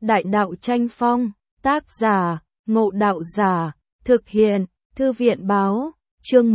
Đại đạo tranh phong, tác giả, Ngộ Đạo Giả, thực hiện, Thư viện báo, chương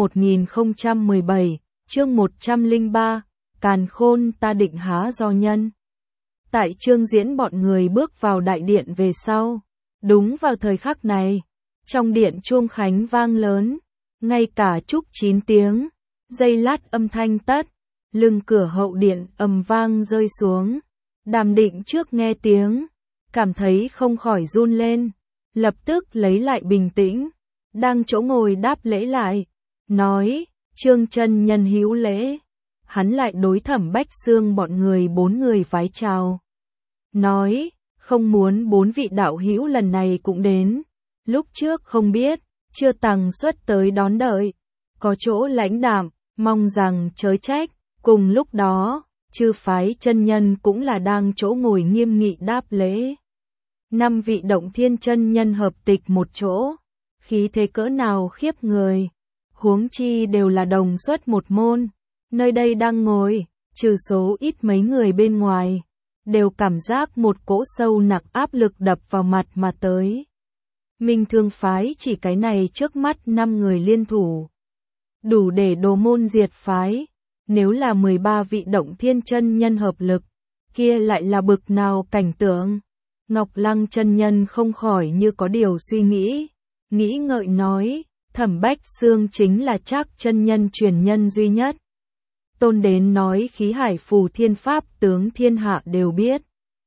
1017, chương 103, Càn Khôn ta định há do nhân. Tại chương diễn bọn người bước vào đại điện về sau. Đúng vào thời khắc này, trong điện chuông khánh vang lớn, ngay cả chúc 9 tiếng, giây lát âm thanh tắt, lưng cửa hậu điện ầm vang rơi xuống. Đàm Định trước nghe tiếng, cảm thấy không khỏi run lên, lập tức lấy lại bình tĩnh, đang chỗ ngồi đáp lễ lại, nói, Trương chân nhân hữu lễ. Hắn lại đối Thẩm Bách Xương bọn người 4 người vái chào. Nói, không muốn 4 vị đạo hữu lần này cũng đến. Lúc trước không biết, chưa tằng xuất tới đón đợi. Có chỗ lãnh đạm, mong rằng chớ trách. Cùng lúc đó, chư phái chân nhân cũng là đang chỗ ngồi nghiêm nghị đáp lễ. 5 vị Động Thiên chân nhân hợp tịch một chỗ. Khí thế cỡ nào khiếp người. Huống chi đều là đồng xuất một môn. Nơi đây đang ngồi, trừ số ít mấy người bên ngoài, đều cảm giác một cỗ sâu nặng áp lực đập vào mặt mà tới. Minh Thương phái chỉ cái này trước mắt 5 người liên thủ, đủ để đồ môn diệt phái. Nếu là 13 vị Động Thiên chân nhân hợp lực, kia lại là bực nào cảnh tượng. Ngọc Lăng chân nhân không khỏi như có điều suy nghĩ, nghĩ ngợi nói, Thẩm Bách Xương chính là Trác chân nhân truyền nhân duy nhất. Tôn đến nói khí hải phù thiên pháp tướng thiên hạ đều biết.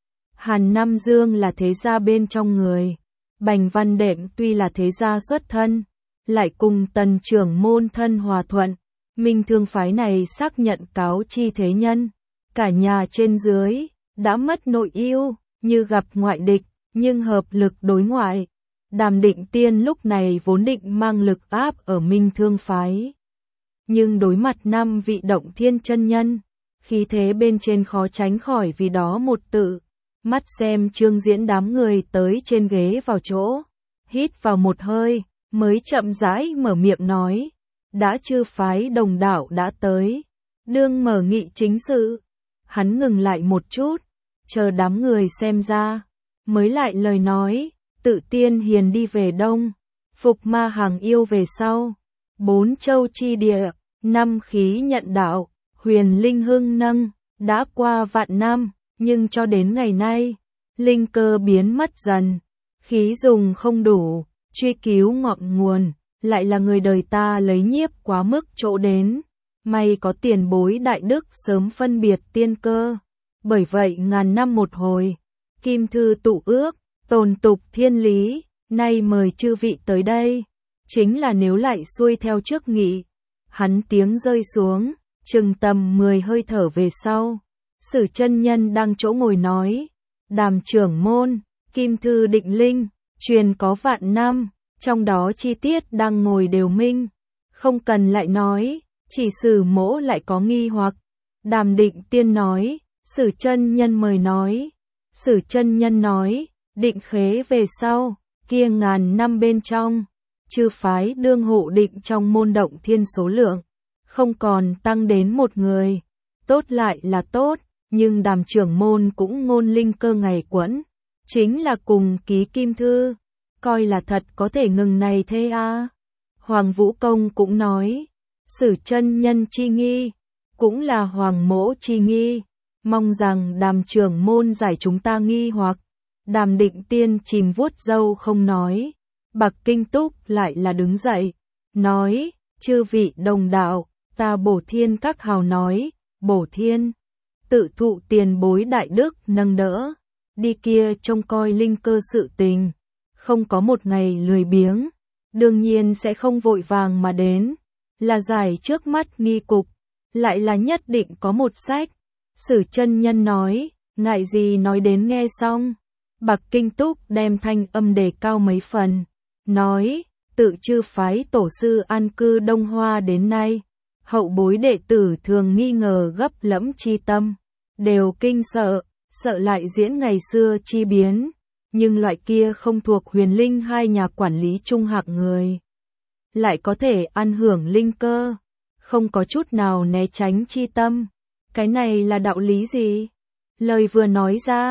Hàn Nam Dương là thế gia bên trong người. Bành Văn Đệm tuy là thế gia xuất thân, lại cùng Tần trưởng môn thân hòa thuận. Minh Thương phái này xác nhận cáo chi thế nhân. Cả nhà trên dưới, đã mất nội yêu, như gặp ngoại địch, nhưng hợp lực đối ngoại. Đàm Định Tiên lúc này vốn định mang lực áp ở Minh Thương phái. Nhưng đối mặt 5 vị Động Thiên chân nhân, khí thế bên trên khó tránh khỏi vì đó một tự. Mắt xem chương diễn đám người tới trên ghế vào chỗ, hít vào một hơi, mới chậm rãi mở miệng nói, đã chư phái đồng đạo đã tới, đương mở nghị chính sự. Hắn ngừng lại một chút, chờ đám người xem ra, mới lại lời nói, Tự Tiên Hiền đi về đông, Phục Ma Hàng yêu về sau, 4 châu chi địa, 5 khí nhận đạo, Huyền Linh hưng nâng, đã qua vạn năm, nhưng cho đến ngày nay, linh cơ biến mất dần, khí dùng không đủ, truy cứu ngọn nguồn, lại là người đời ta lấy nhiếp quá mức chỗ đến. May có tiền bối đại đức sớm phân biệt tiên cơ, bởi vậy ngàn năm một hồi, kim thư tụ ước, tồn tục thiên lý, nay mời chư vị tới đây, chính là nếu lại xuôi theo trước nghị. Hắn tiếng rơi xuống, chừng tầm 10 hơi thở về sau, Sử chân nhân đang chỗ ngồi nói, Đàm trưởng môn, kim thư định linh, truyền có vạn năm, trong đó chi tiết đang ngồi đều minh, không cần lại nói, chỉ Sử mỗ lại có nghi hoặc. Đàm Định Tiên nói, Sử chân nhân mời nói. Sử chân nhân nói, định khế về sau, kia ngàn năm bên trong, chư phái đương hộ định trong môn Động Thiên số lượng, không còn tăng đến một người. Tốt lại là tốt, nhưng Đàm trưởng môn cũng ngôn linh cơ ngày quẫn, chính là cùng ký kim thư, coi là thật có thể ngừng này thế à. Hoàng Vũ Công cũng nói, Sử chân nhân chi nghi, cũng là Hoàng mỗ chi nghi, mong rằng Đàm trưởng môn giải chúng ta nghi hoặc. Đàm Định Tiên chìm vuốt râu không nói. Bạc Kinh Túc lại là đứng dậy, nói, chư vị đồng đạo, ta Bổ Thiên các hào nói, Bổ Thiên, tự thụ tiền bối đại đức nâng đỡ, đi kia trông coi linh cơ sự tình, không có một ngày lười biếng, đương nhiên sẽ không vội vàng mà đến, là giải trước mắt nghi cục, lại là nhất định có một sách. Sử chân nhân nói, ngại gì nói đến nghe xong. Bạc Kinh Túc đem thanh âm đề cao mấy phần, nói, tự chư phái tổ sư an cư Đông Hoa đến nay, hậu bối đệ tử thường nghi ngờ gấp lẫm chi tâm, đều kinh sợ, sợ lại diễn ngày xưa chi biến, nhưng loại kia không thuộc Huyền Linh hai nhà quản lý trung hạng người, lại có thể ăn hưởng linh cơ, không có chút nào né tránh chi tâm, cái này là đạo lý gì? Lời vừa nói ra,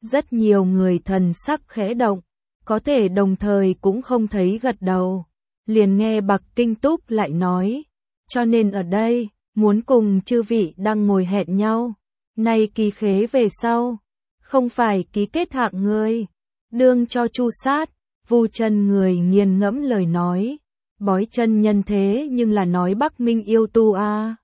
Rất nhiều người thần sắc khẽ động, có thể đồng thời cũng không thấy gật đầu. Liền nghe Bạc Kinh Túc lại nói, cho nên ở đây, muốn cùng chư vị đang ngồi hẹn nhau. Nay ký khế về sau, không phải ký kết hạng người, đương cho chu sát. Vu Chân người nghiền ngẫm lời nói, bói chân nhân thế nhưng là nói Bắc Minh yêu tu a.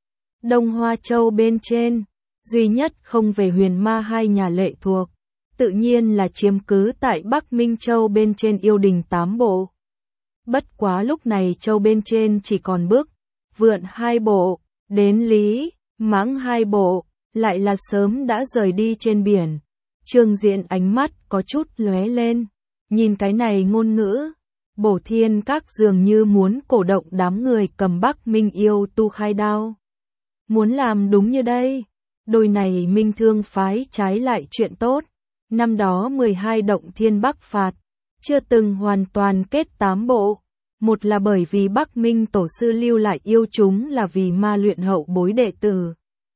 Đông Hoa Châu bên trên, duy nhất không về Huyền Ma hai nhà lệ thuộc, tự nhiên là chiếm cứ tại Bắc Minh Châu bên trên yêu đình 8 bộ. Bất quá lúc này châu bên trên chỉ còn Bức, Vượn 2 bộ, đến Lý, Mãng 2 bộ, lại là sớm đã rời đi trên biển. Trương Diễn ánh mắt có chút lóe lên, nhìn cái này ngôn ngữ, Bổ Thiên Các dường như muốn cổ động đám người cầm Bắc Minh yêu tu khai đao. Muốn làm đúng như đây, đôi này Minh Thương phái trái lại chuyện tốt. Năm đó 12 động thiên Bắc phạt, chưa từng hoàn toàn kết 8 bộ. Một là bởi vì Bắc Minh tổ sư lưu lại yêu chúng là vì ma luyện hậu bối đệ tử,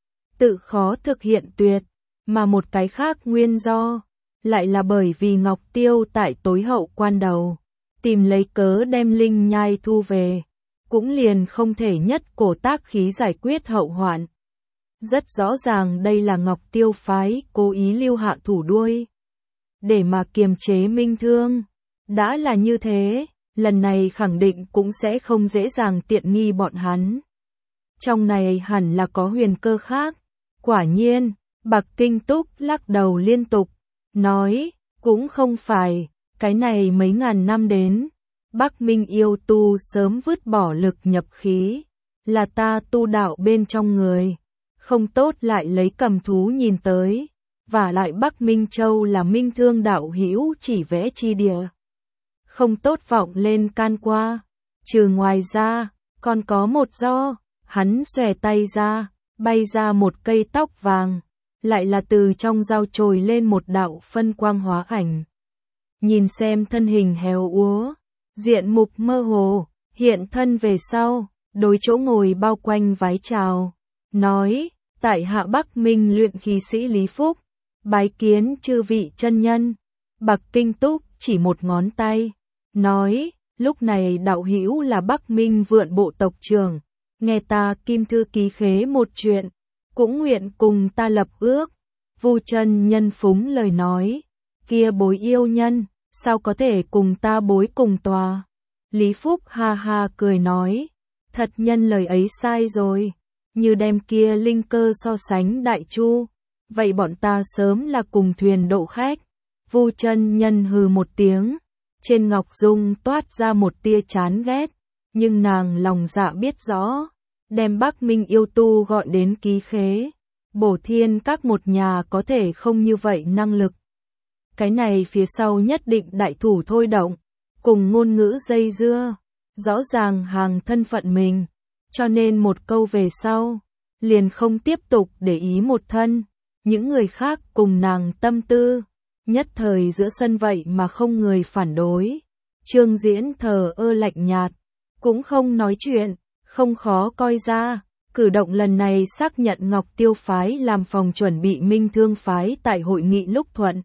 tự khó thực hiện tuyệt, mà một cái khác nguyên do, lại là bởi vì Ngọc Tiêu tại tối hậu quan đầu, tìm lấy cớ đem linh nhai thu về, cũng liền không thể nhất cổ tác khí giải quyết hậu hoạn. Rất rõ ràng đây là Ngọc Tiêu phái cố ý lưu hạ thủ đuôi, để mà kiềm chế Minh Thương. Đã là như thế, lần này khẳng định cũng sẽ không dễ dàng tiện nghi bọn hắn. Trong này hẳn là có huyền cơ khác. Quả nhiên, Bạc Kinh Túc lắc đầu liên tục, nói, cũng không phải, cái này mấy ngàn năm đến, Bắc Minh yêu tu sớm vứt bỏ lực nhập khí, là ta tu đạo bên trong người, không tốt lại lấy cầm thú nhìn tới, và lại Bắc Minh Châu là Minh Thương đạo hữu chỉ vẽ chi địa. Không tốt vọng lên can qua, trừ ngoài ra, còn có một do, hắn xòe tay ra, bay ra một cây tóc vàng, lại là từ trong dao trồi lên một đạo phân quang hóa ảnh. Nhìn xem thân hình héo úa, diện mục mơ hồ, hiện thân về sau, đối chỗ ngồi bao quanh vái chào, nói, tại hạ Bắc Minh luyện khí sĩ Lý Phúc, bái kiến chư vị chân nhân. Bạc Kinh Túc chỉ một ngón tay, nói, lúc này đạo hữu là Bắc Minh Vượn bộ tộc trưởng, nghe ta Kim Thư ký khế một chuyện, cũng nguyện cùng ta lập ước. Vu Chân nhân phúng lời nói, kia bối yêu nhân, sao có thể cùng ta bối cùng tòa. Lý Phúc ha ha cười nói, thật nhân lời ấy sai rồi, như đem kia linh cơ so sánh đại chu, vậy bọn ta sớm là cùng thuyền độ khách. Vu Chân nhân hừ một tiếng, trên ngọc dung toát ra một tia chán ghét, nhưng nàng lòng dạ biết rõ, đem Bắc Minh yêu tu gọi đến ký khế, Bổ Thiên Các một nhà có thể không như vậy năng lực. Cái này phía sau nhất định đại thủ thôi động, cùng ngôn ngữ dây dưa, rõ ràng hàng thân phận mình, cho nên một câu về sau, liền không tiếp tục để ý một thân, những người khác cùng nàng tâm tư, nhất thời giữa sân vậy mà không người phản đối. Trương Diễn thờ ơ lạnh nhạt, cũng không nói chuyện, không khó coi ra, cử động lần này xác nhận Ngọc Tiêu phái làm phòng chuẩn bị Minh Thương phái tại hội nghị lúc thuận.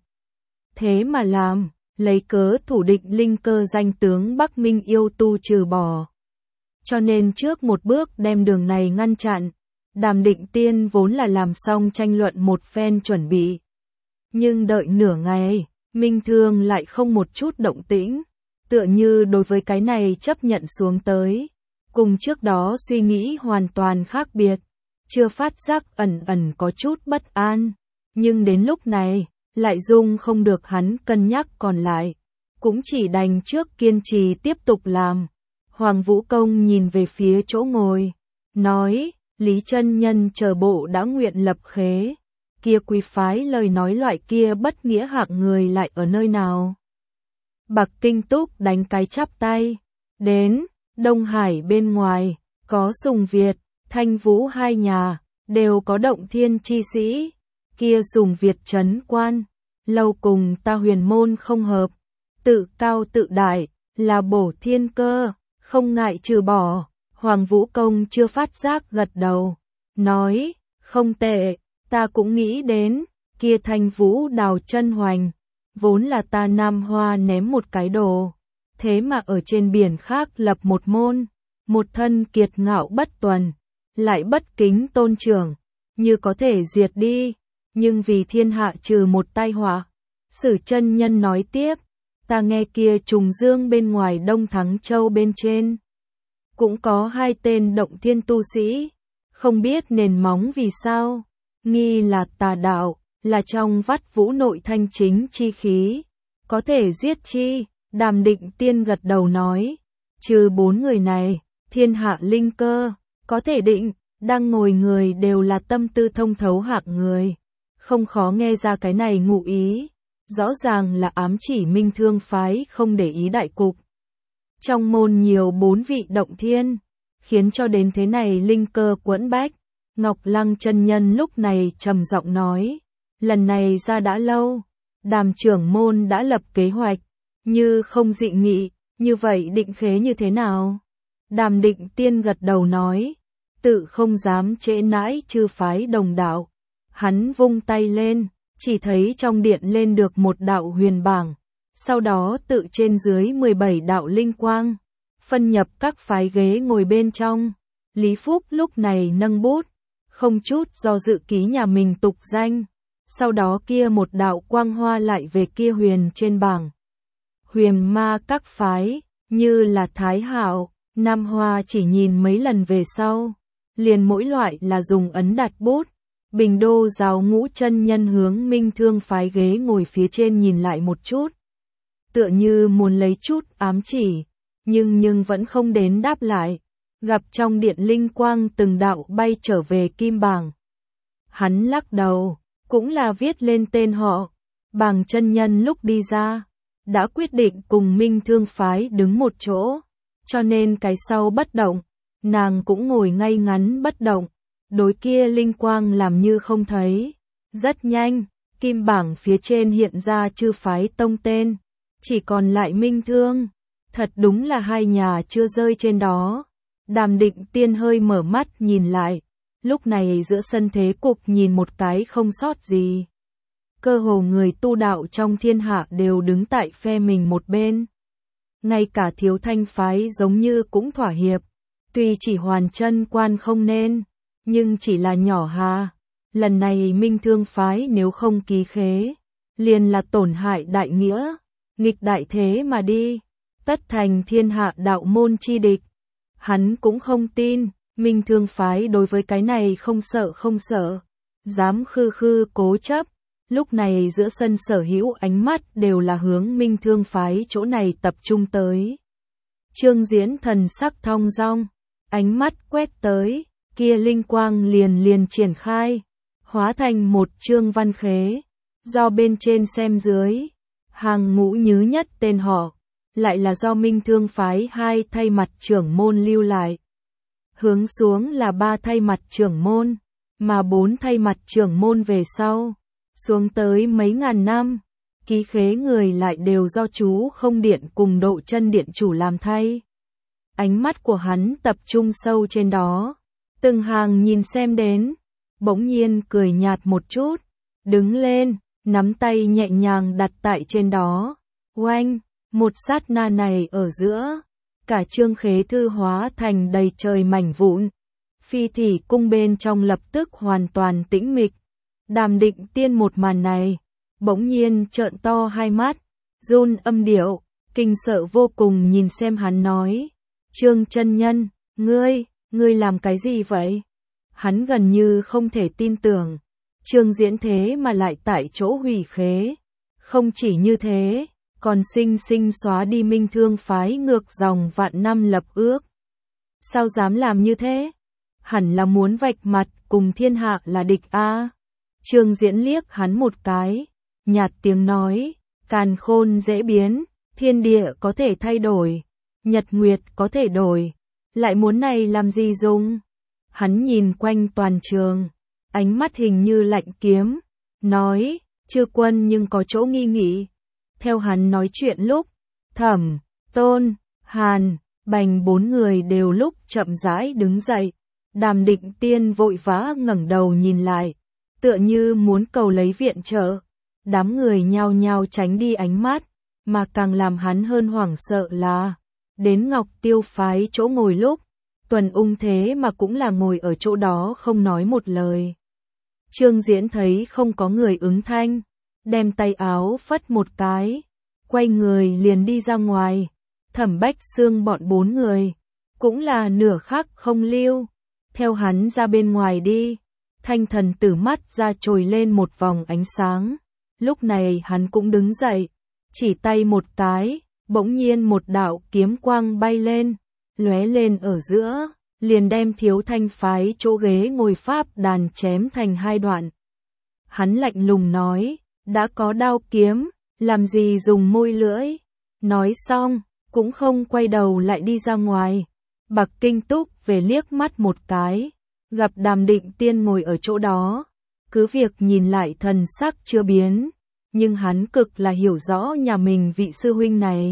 Thế mà làm, lấy cớ thủ định linh cơ danh tướng Bắc Minh yêu tu trừ bỏ. Cho nên trước một bước đem đường này ngăn chặn, Đàm Định Tiên vốn là làm xong tranh luận một phen chuẩn bị. Nhưng đợi nửa ngày, Minh Thương lại không một chút động tĩnh, tựa như đối với cái này chấp nhận xuống tới. Cùng trước đó suy nghĩ hoàn toàn khác biệt, chưa phát giác ẩn ẩn có chút bất an, nhưng đến lúc này, lại dung không được hắn cân nhắc còn lại, cũng chỉ đành trước kiên trì tiếp tục làm. Hoàng Vũ Công nhìn về phía chỗ ngồi, nói, Lý chân nhân chờ bộ đã nguyện lập khế, kia quý phái lời nói loại kia bất nghĩa hạng người lại ở nơi nào? Bạc Kinh Túc đánh cái chắp tay, đến Đông Hải bên ngoài, có Sùng Việt, Thanh Vũ hai nhà, đều có động thiên chi sĩ, kia Sùng Việt trấn quan, lâu cùng ta Huyền môn không hợp, tự cao tự đại, là bổ thiên cơ, không ngại trừ bỏ. Hoàng Vũ Công chưa phát giác gật đầu, nói, không tệ, ta cũng nghĩ đến, kia Thanh Vũ Đào chân hoành, vốn là ta Nam Hoa ném một cái đồ, thế mà ở trên biển khác lập một môn, một thân kiệt ngạo bất tuần, lại bất kính tôn trưởng, như có thể diệt đi, nhưng vì thiên hạ trừ một tai họa. Sử chân nhân nói tiếp, ta nghe kia Trùng Dương bên ngoài Đông Thắng Châu bên trên, cũng có 2 tên động thiên tu sĩ, không biết nền móng vì sao, nghi là tà đạo, là trong Vắt Vũ nội thanh chính chi khí, có thể giết chi. Đàm Định Tiên gật đầu nói, trừ 4 người này, thiên hạ linh cơ, có thể định, đang ngồi người đều là tâm tư thông thấu hạng người, không khó nghe ra cái này ngụ ý, rõ ràng là ám chỉ Minh Thương phái không để ý đại cục. Trong môn nhiều 4 vị động thiên, khiến cho đến thế này linh cơ quẫn bách. Ngọc Lăng chân nhân lúc này trầm giọng nói, lần này ra đã lâu, Đàm trưởng môn đã lập kế hoạch, như không dị nghị, như vậy định khế như thế nào? Đàm Định Tiên gật đầu nói, tự không dám trễ nãi chư phái đồng đạo. Hắn vung tay lên, chỉ thấy trong điện lên được một đạo huyền bảng, sau đó tự trên dưới 17 đạo linh quang, phân nhập các phái ghế ngồi bên trong. Lý Phúc lúc này nâng bút, không chút do dự ký nhà mình tục danh, sau đó kia một đạo quang hoa lại về kia huyền trên bảng. Huyền ma các phái, như là Thái Hạo, Nam Hoa chỉ nhìn mấy lần về sau, liền mỗi loại là dùng ấn đặt bút. Bình Đô giáo Ngũ chân nhân hướng Minh Thương phái ghế ngồi phía trên nhìn lại một chút, tựa như muốn lấy chút ám chỉ, nhưng vẫn không đến đáp lại. Gặp trong điện linh quang từng đạo bay trở về kim bảng. Hắn lắc đầu, cũng là viết lên tên họ. Bàng chân nhân lúc đi ra, đã quyết định cùng Minh Thương phái đứng một chỗ, cho nên cái sau bất động, nàng cũng ngồi ngay ngắn bất động, đối kia linh quang làm như không thấy. Rất nhanh, kim bảng phía trên hiện ra chư phái tông tên, chỉ còn lại Minh Thương, thật đúng là 2 nhà chưa rơi trên đó. Đàm Định Tiên hơi mở mắt nhìn lại, lúc này giữa sân thế cục nhìn một cái không sót gì. Cơ hồ người tu đạo trong thiên hạ đều đứng tại phe mình một bên. Ngay cả Thiếu Thanh phái giống như cũng thỏa hiệp, tuy chỉ hoàn chân quan không nên, nhưng chỉ là nhỏ hà. Lần này Minh Thương phái nếu không ký khế, liền là tổn hại đại nghĩa, nghịch đại thế mà đi, tất thành thiên hạ đạo môn chi địch. Hắn cũng không tin, Minh Thương phái đối với cái này không sợ, dám khư cố chấp. Lúc này giữa sân sở hữu ánh mắt đều là hướng Minh Thương phái chỗ này tập trung tới. Trương Diễn thần sắc thong dong, ánh mắt quét tới, kia linh quang liền triển khai, hóa thành một chương văn khế, do bên trên xem dưới, hàng ngũ nhứ nhất tên họ, lại là do Minh Thương phái 2 thay mặt trưởng môn lưu lại. Hướng xuống là 3 thay mặt trưởng môn, mà 4 thay mặt trưởng môn về sau, xuống tới mấy ngàn năm, ký khế người lại đều do chú không điện cùng Độ Chân điện chủ làm thay. Ánh mắt của hắn tập trung sâu trên đó, từng hàng nhìn xem đến, bỗng nhiên cười nhạt một chút, đứng lên, nắm tay nhẹ nhàng đặt tại trên đó. Oanh, một sát na này ở giữa, cả chương khế thư hóa thành đầy trời mảnh vụn. Phi Thỉ cung bên trong lập tức hoàn toàn tĩnh mịch. Đàm Định Tiên một màn này, bỗng nhiên trợn to hai mắt, run âm điệu, kinh sợ vô cùng nhìn xem hắn nói, Trương chân nhân, ngươi làm cái gì vậy? Hắn gần như không thể tin tưởng, Trương Diễn thế mà lại tại chỗ hủy khế. Không chỉ như thế, còn sinh xóa đi Minh Thương phái ngược dòng vạn năm lập ước. Sao dám làm như thế? Hẳn là muốn vạch mặt cùng thiên hạ là địch a. Trương Diễn liếc hắn một cái, nhạt tiếng nói, càn khôn dễ biến, thiên địa có thể thay đổi, nhật nguyệt có thể đổi, lại muốn này làm gì dùng? Hắn nhìn quanh toàn trường, ánh mắt hình như lạnh kiếm, nói, chư quân nhưng có chỗ nghi nghị. Theo hắn nói chuyện lúc, Thẩm, Tôn, Hàn, Bành 4 người đều lúc chậm rãi đứng dậy. Đàm Định Tiên vội vã ngẩng đầu nhìn lại, tựa như muốn cầu lấy viện trợ. Đám người nhao nhao tránh đi ánh mắt, mà càng làm hắn hơn hoảng sợ là, đến Ngọc Tiêu phái chỗ ngồi lúc, Tuần Ung thế mà cũng là ngồi ở chỗ đó không nói một lời. Trương Diễn thấy không có người ứng thanh, đem tay áo phất một cái, quay người liền đi ra ngoài. Thẩm Bách Xương bọn 4 người, cũng là nửa khắc không lưu, theo hắn ra bên ngoài đi. Thanh Thần Tử mắt ra trồi lên một vòng ánh sáng, lúc này hắn cũng đứng dậy, chỉ tay một cái, bỗng nhiên một đạo kiếm quang bay lên, lóe lên ở giữa, liền đem Thiếu Thanh phái chỗ ghế ngồi pháp đàn chém thành 2 đoạn. Hắn lạnh lùng nói, đã có đao kiếm, làm gì dùng môi lưỡi. Nói xong, cũng không quay đầu lại đi ra ngoài. Bạc Kinh Túc về liếc mắt một cái, gặp Đàm Định Tiên ngồi ở chỗ đó, cứ việc nhìn lại thần sắc chưa biến, nhưng hắn cực là hiểu rõ nhà mình vị sư huynh này.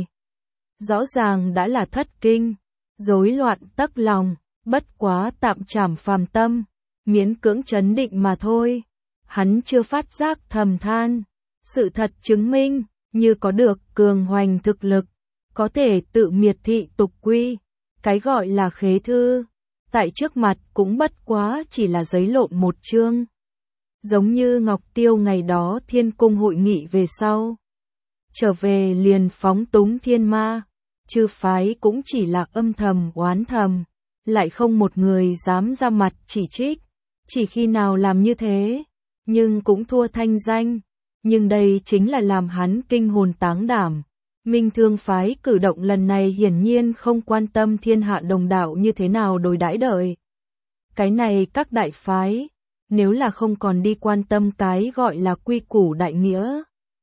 Rõ ràng đã là thất kinh, rối loạn tấc lòng, bất quá tạm trảm phàm tâm, miễn cưỡng trấn định mà thôi. Hắn chưa phát giác thầm than, sự thật chứng minh, như có được cường hoành thực lực, có thể tự miệt thị tục quy, cái gọi là khế thư, tại trước mặt cũng bất quá chỉ là giấy lộn một chương. Giống như Ngọc Tiêu ngày đó Thiên Cung hội nghị về sau, trở về liền phóng túng thiên ma, chư phái cũng chỉ là âm thầm oán thầm, lại không một người dám ra mặt chỉ trích, chỉ khi nào làm như thế, nhưng cũng thua thanh danh, nhưng đây chính là làm hắn kinh hồn táng đảm. Minh Thương phái cử động lần này hiển nhiên không quan tâm thiên hạ đồng đạo như thế nào đối đãi đời. Cái này các đại phái, nếu là không còn đi quan tâm cái gọi là quy củ đại nghĩa.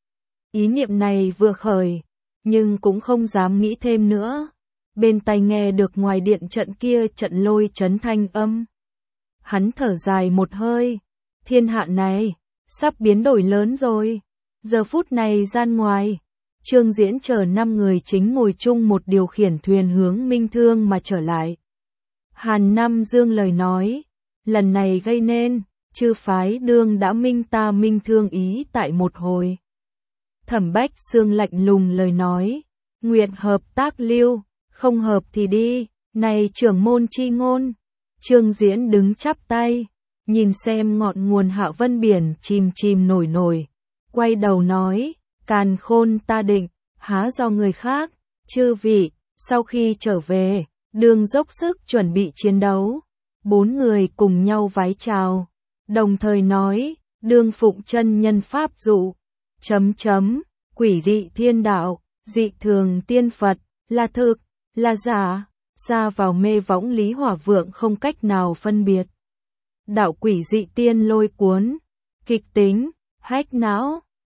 Ý niệm này vừa khởi, nhưng cũng không dám nghĩ thêm nữa. Bên tai nghe được ngoài điện trận kia trận lôi chấn thanh âm. Hắn thở dài một hơi, thiên hạ này, sắp biến đổi lớn rồi. Giờ phút này gian ngoài, Trương Diễn chờ 5 người chính ngồi chung một điều khiển thuyền hướng Minh Thương mà trở lại. Hàn Nam Dương lời nói, lần này gây nên, chư phái đương đã minh ta Minh Thương ý tại một hồi. Thẩm Bách Xương lạnh lùng lời nói, nguyện hợp tác lưu, không hợp thì đi, này trưởng môn chi ngôn. Trương Diễn đứng chắp tay, nhìn xem ngọn nguồn Hạ Vân biển chìm chìm nổi nổi, quay đầu nói, càn khôn ta định, há do người khác, chư vị, sau khi trở về, đương dốc sức chuẩn bị chiến đấu. 4 người cùng nhau vái chào, đồng thời nói, đương phụng chân nhân pháp dụ, quỷ dị thiên đạo, dị thường tiên Phật, là thực, là giả, xa vào mê võng Lý Hỏa Vượng không cách nào phân biệt. Đạo quỷ dị tiên lôi cuốn, kịch tính, hách não,